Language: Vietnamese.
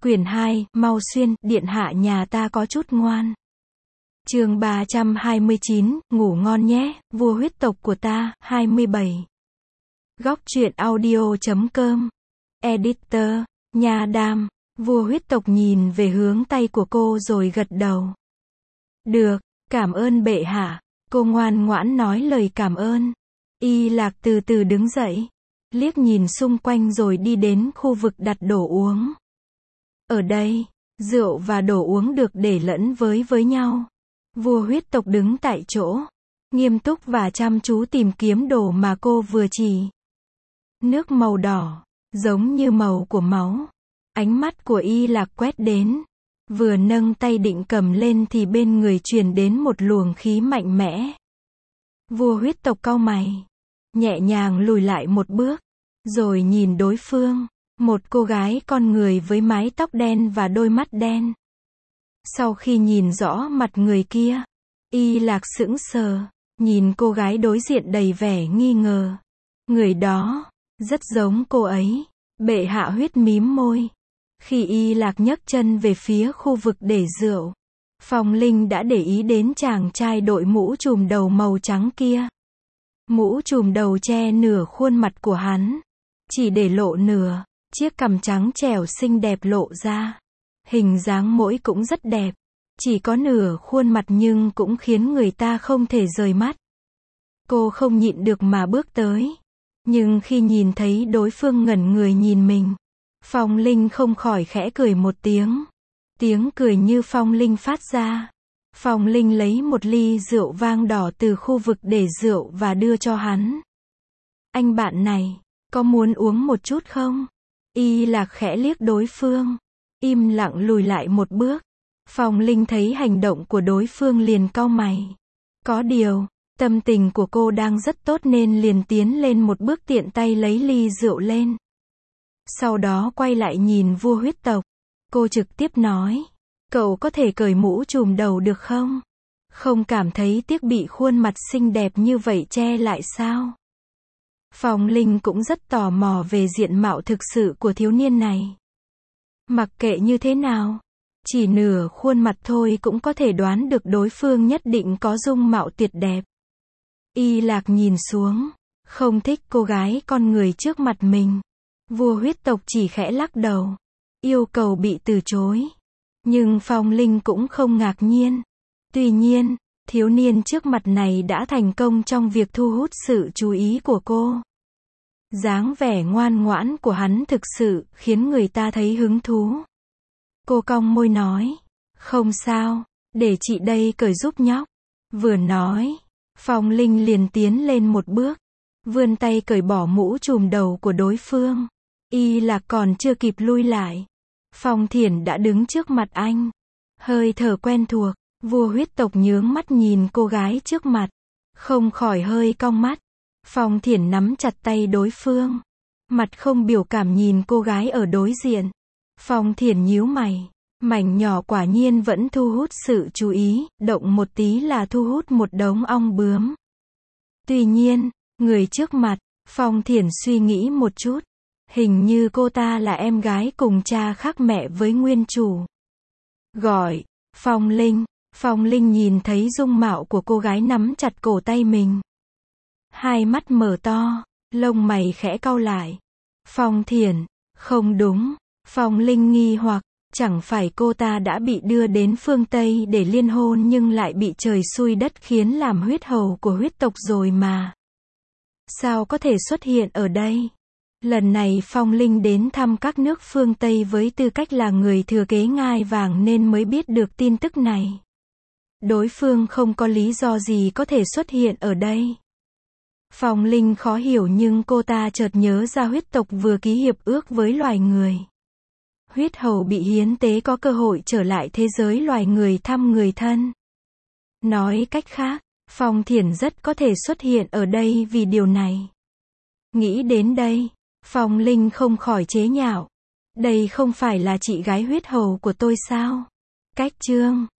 Quyển 2, Mau Xuyên, điện hạ nhà ta có chút ngoan. Chương 329, ngủ ngon nhé, vua huyết tộc của ta, 27. Góc truyện audio.com. Editor, Nha Đam. Vua huyết tộc nhìn về hướng tay của cô rồi gật đầu. Được, cảm ơn bệ hạ. Cô ngoan ngoãn nói lời cảm ơn. Y Lạc từ từ đứng dậy, liếc nhìn xung quanh rồi đi đến khu vực đặt đồ uống. Ở đây, rượu và đồ uống được để lẫn với nhau. Vua huyết tộc đứng tại chỗ, nghiêm túc và chăm chú tìm kiếm đồ mà cô vừa chỉ. Nước màu đỏ, giống như màu của máu. Ánh mắt của Y Lạc quét đến. Vừa nâng tay định cầm lên thì bên người truyền đến một luồng khí mạnh mẽ. Vua huyết tộc cau mày, nhẹ nhàng lùi lại một bước, rồi nhìn đối phương. Một cô gái con người với mái tóc đen và đôi mắt đen. Sau khi nhìn rõ mặt người kia, Y Lạc sững sờ, nhìn cô gái đối diện đầy vẻ nghi ngờ. Người đó, rất giống cô ấy. Bệ hạ huyết mím môi. Khi Y Lạc nhấc chân về phía khu vực để rượu, Phong Linh đã để ý đến chàng trai đội mũ trùm đầu màu trắng kia. Mũ trùm đầu che nửa khuôn mặt của hắn, chỉ để lộ nửa. Chiếc cằm trắng trẻo xinh đẹp lộ ra. Hình dáng mũi cũng rất đẹp. Chỉ có nửa khuôn mặt nhưng cũng khiến người ta không thể rời mắt. Cô không nhịn được mà bước tới. Nhưng khi nhìn thấy đối phương ngẩn người nhìn mình, Phong Linh không khỏi khẽ cười một tiếng. Tiếng cười như Phong Linh phát ra. Phong Linh lấy một ly rượu vang đỏ từ khu vực để rượu và đưa cho hắn. Anh bạn này, có muốn uống một chút không? Y Lạc khẽ liếc đối phương, im lặng lùi lại một bước. Phong Linh thấy hành động của đối phương liền cau mày. Có điều, tâm tình của cô đang rất tốt nên liền tiến lên một bước tiện tay lấy ly rượu lên. Sau đó quay lại nhìn vua huyết tộc. Cô trực tiếp nói, cậu có thể cởi mũ trùm đầu được không? Không cảm thấy tiếc bị khuôn mặt xinh đẹp như vậy che lại sao? Phong Linh cũng rất tò mò về diện mạo thực sự của thiếu niên này. Mặc kệ như thế nào, chỉ nửa khuôn mặt thôi cũng có thể đoán được đối phương nhất định có dung mạo tuyệt đẹp. Y Lạc nhìn xuống, không thích cô gái con người trước mặt mình. Vua huyết tộc chỉ khẽ lắc đầu, yêu cầu bị từ chối. Nhưng Phong Linh cũng không ngạc nhiên. Tuy nhiên, thiếu niên trước mặt này đã thành công trong việc thu hút sự chú ý của cô. Dáng vẻ ngoan ngoãn của hắn thực sự khiến người ta thấy hứng thú. Cô cong môi nói, không sao, để chị đây cởi giúp nhóc. Vừa nói, Phong Linh liền tiến lên một bước, vươn tay cởi bỏ mũ trùm đầu của đối phương. Y Lạc còn chưa kịp lui lại, Phong Thiển đã đứng trước mặt anh. Hơi thở quen thuộc, vua huyết tộc nhướng mắt nhìn cô gái trước mặt, không khỏi hơi cong mắt. Phong Thiển nắm chặt tay đối phương, mặt không biểu cảm nhìn cô gái ở đối diện. Phong Thiển nhíu mày, mảnh nhỏ quả nhiên vẫn thu hút sự chú ý, động một tí là thu hút một đống ong bướm. Tuy nhiên, người trước mặt, Phong Thiển suy nghĩ một chút, hình như cô ta là em gái cùng cha khác mẹ với nguyên chủ. Gọi, Phong Linh. Phong Linh nhìn thấy dung mạo của cô gái nắm chặt cổ tay mình. Hai mắt mở to, lông mày khẽ cau lại. Phong Thiển, không đúng. Phong Linh nghi hoặc, chẳng phải cô ta đã bị đưa đến phương Tây để liên hôn nhưng lại bị trời xui đất khiến làm huyết hầu của huyết tộc rồi mà. Sao có thể xuất hiện ở đây? Lần này Phong Linh đến thăm các nước phương Tây với tư cách là người thừa kế ngai vàng nên mới biết được tin tức này. Đối phương không có lý do gì có thể xuất hiện ở đây. Phong Linh khó hiểu nhưng cô ta chợt nhớ ra huyết tộc vừa ký hiệp ước với loài người. Huyết hầu bị hiến tế có cơ hội trở lại thế giới loài người thăm người thân. Nói cách khác, Phong Thiển rất có thể xuất hiện ở đây vì điều này. Nghĩ đến đây, Phong Linh không khỏi chế nhạo. Đây không phải là chị gái huyết hầu của tôi sao? Cách chương